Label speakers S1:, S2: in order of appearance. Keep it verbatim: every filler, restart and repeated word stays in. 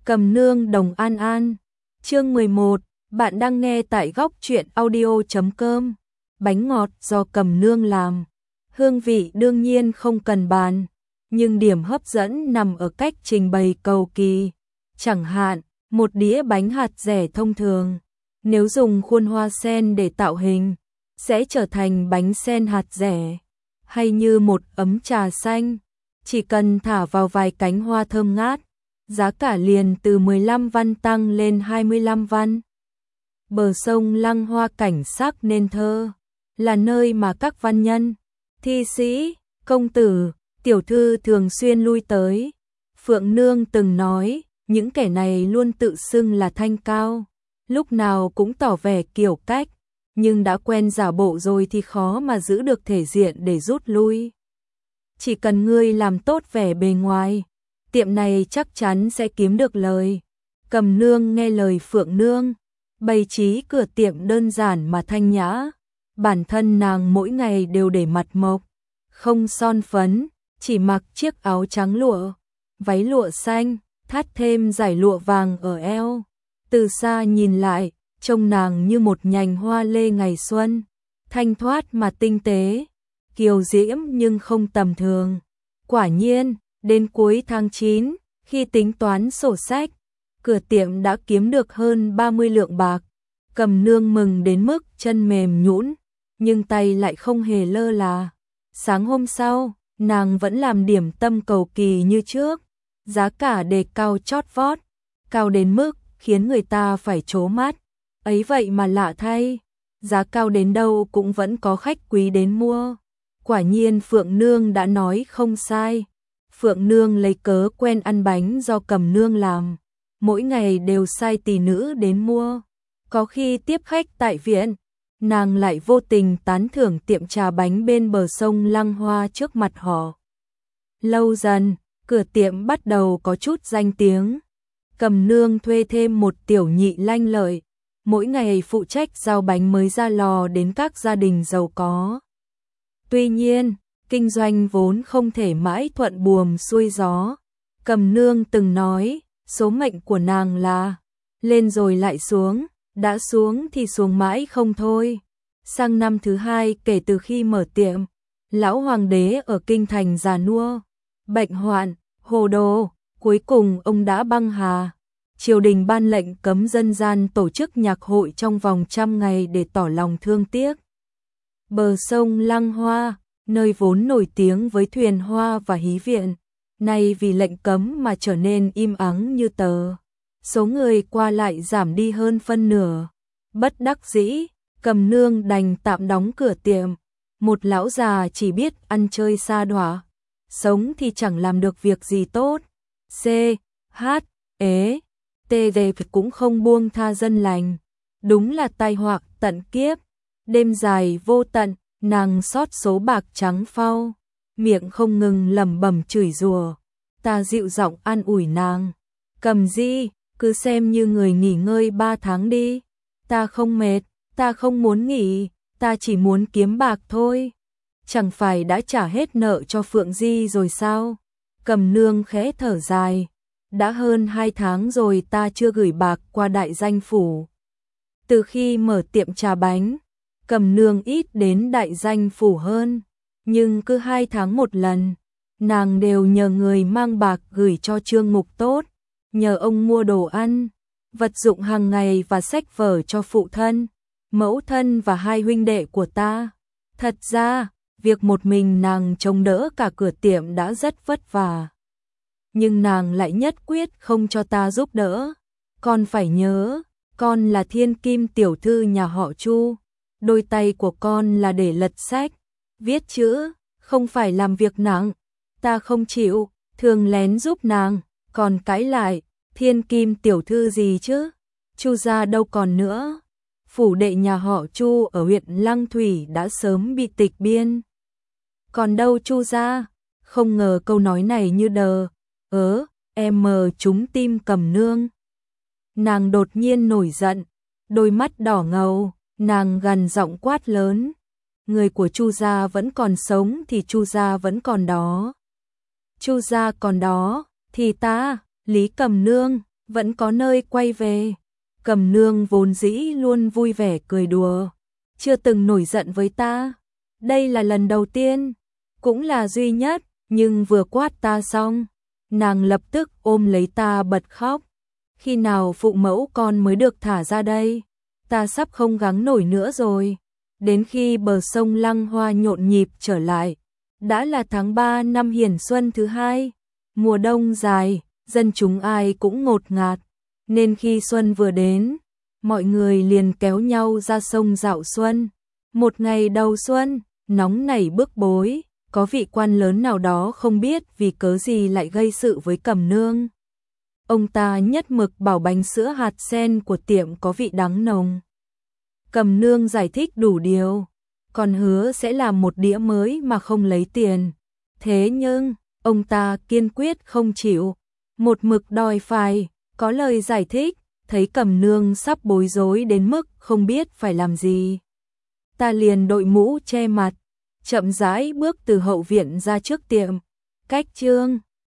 S1: Cầm Nương Đồng An An. Chương mười một, bạn đang nghe tại góc truyện audio chấm com. Bánh ngọt do Cầm Nương làm, hương vị đương nhiên không cần bàn, nhưng điểm hấp dẫn nằm ở cách trình bày cầu kỳ. Chẳng hạn, một đĩa bánh hạt dẻ thông thường, nếu dùng khuôn hoa sen để tạo hình, sẽ trở thành bánh sen hạt dẻ, hay như một ấm trà xanh, chỉ cần thả vào vài cánh hoa thơm ngát, giá cả liền từ mười lăm văn tăng lên hai mươi lăm văn. Bờ sông Lăng Hoa cảnh sắc nên thơ, là nơi mà các văn nhân, thi sĩ, công tử, tiểu thư thường xuyên lui tới. Phượng Nương từng nói, những kẻ này luôn tự xưng là thanh cao, lúc nào cũng tỏ vẻ kiểu cách, nhưng đã quen giả bộ rồi thì khó mà giữ được thể diện để rút lui. Chỉ cần ngươi làm tốt vẻ bề ngoài, tiệm này chắc chắn sẽ kiếm được lời. Cầm Nương nghe lời Phượng Nương, bày trí cửa tiệm đơn giản mà thanh nhã. Bản thân nàng mỗi ngày đều để mặt mộc, không son phấn, chỉ mặc chiếc áo trắng lụa, váy lụa xanh, thắt thêm dải lụa vàng ở eo. Từ xa nhìn lại, trông nàng như một nhành hoa lê ngày xuân, thanh thoát mà tinh tế, kiều diễm nhưng không tầm thường. Quả nhiên, đến cuối tháng chín, khi tính toán sổ sách, cửa tiệm đã kiếm được hơn ba mươi lượng bạc. Cầm Nương mừng đến mức chân mềm nhũn, nhưng tay lại không hề lơ là. Sáng hôm sau, nàng vẫn làm điểm tâm cầu kỳ như trước, giá cả đề cao chót vót, cao đến mức khiến người ta phải trố mắt. Ấy vậy mà lạ thay, giá cao đến đâu cũng vẫn có khách quý đến mua. Quả nhiên Phượng Nương đã nói không sai. Phượng Nương lấy cớ quen ăn bánh do Cầm Nương làm, mỗi ngày đều sai tỳ nữ đến mua. Có khi tiếp khách tại viện, nàng lại vô tình tán thưởng tiệm trà bánh bên bờ sông Lăng Hoa trước mặt họ. Lâu dần, cửa tiệm bắt đầu có chút danh tiếng. Cầm Nương thuê thêm một tiểu nhị lanh lợi, mỗi ngày phụ trách giao bánh mới ra lò đến các gia đình giàu có. Tuy nhiên, kinh doanh vốn không thể mãi thuận buồm xuôi gió. Cầm Nương từng nói, số mệnh của nàng là lên rồi lại xuống, đã xuống thì xuống mãi không thôi. Sang năm thứ hai kể từ khi mở tiệm, lão hoàng đế ở kinh thành già nua, bệnh hoạn, hồ đồ, cuối cùng ông đã băng hà. Triều đình ban lệnh cấm dân gian tổ chức nhạc hội trong vòng trăm ngày để tỏ lòng thương tiếc. Bờ sông Lăng Hoa, nơi vốn nổi tiếng với thuyền hoa và hí viện, nay vì lệnh cấm mà trở nên im ắng như tờ. Số người qua lại giảm đi hơn phân nửa. Bất đắc dĩ, Cầm Nương đành tạm đóng cửa tiệm. Một lão già chỉ biết ăn chơi sa đọa, sống thì chẳng làm được việc gì tốt. C, H, ế, T, D cũng không buông tha dân lành. Đúng là tai họa tận kiếp. Đêm dài vô tận, nàng xót số bạc trắng phau, miệng không ngừng lẩm bẩm chửi rủa. Ta dịu giọng an ủi nàng, Cầm Di, cứ xem như người nghỉ ngơi ba tháng đi. Ta không mệt, ta không muốn nghỉ, ta chỉ muốn kiếm bạc thôi. Chẳng phải đã trả hết nợ cho Phượng Di rồi sao? Cầm Nương khẽ thở dài, đã hơn hai tháng rồi ta chưa gửi bạc qua đại danh phủ. Từ khi mở tiệm trà bánh, Cầm Nương ít đến đại danh phủ hơn, nhưng cứ hai tháng một lần, nàng đều nhờ người mang bạc gửi cho Trương Mục Tốt, nhờ ông mua đồ ăn, vật dụng hàng ngày và sách vở cho phụ thân, mẫu thân và hai huynh đệ của ta. Thật ra, việc một mình nàng chống đỡ cả cửa tiệm đã rất vất vả, nhưng nàng lại nhất quyết không cho ta giúp đỡ. Con phải nhớ, con là thiên kim tiểu thư nhà họ Chu, đôi tay của con là để lật sách, viết chữ, không phải làm việc nặng. Ta không chịu, thường lén giúp nàng, còn cãi lại, thiên kim tiểu thư gì chứ? Chu gia đâu còn nữa. Phủ đệ nhà họ Chu ở huyện Lăng Thủy đã sớm bị tịch biên. Còn đâu Chu gia? Không ngờ câu nói này như đờ ớ em mờ trúng tim Cầm Nương. Nàng đột nhiên nổi giận, đôi mắt đỏ ngầu, nàng gằn giọng quát lớn. Người của Chu gia vẫn còn sống thì Chu gia vẫn còn đó. Chu gia còn đó, thì ta, Lý Cầm Nương, vẫn có nơi quay về. Cẩm Nương vốn dĩ luôn vui vẻ cười đùa, chưa từng nổi giận với ta. Đây là lần đầu tiên, cũng là duy nhất, nhưng vừa quát ta xong, nàng lập tức ôm lấy ta bật khóc. Khi nào phụ mẫu con mới được thả ra đây? Ta sắp không gắng nổi nữa rồi. Đến khi bờ sông Lăng Hoa nhộn nhịp trở lại, đã là tháng ba năm Hiển Xuân thứ hai, mùa đông dài, dân chúng ai cũng ngột ngạt, nên khi xuân vừa đến, mọi người liền kéo nhau ra sông dạo xuân. Một ngày đầu xuân, nóng nảy bức bối, có vị quan lớn nào đó không biết vì cớ gì lại gây sự với Cẩm Nương. Ông ta nhất mực bảo bánh sữa hạt sen của tiệm có vị đắng nồng. Cẩm Nương giải thích đủ điều, còn hứa sẽ làm một đĩa mới mà không lấy tiền. Thế nhưng, ông ta kiên quyết không chịu, một mực đòi phải có lời giải thích, thấy Cẩm Nương sắp bối rối đến mức không biết phải làm gì. Ta liền đội mũ che mặt, chậm rãi bước từ hậu viện ra trước tiệm. Cách Trương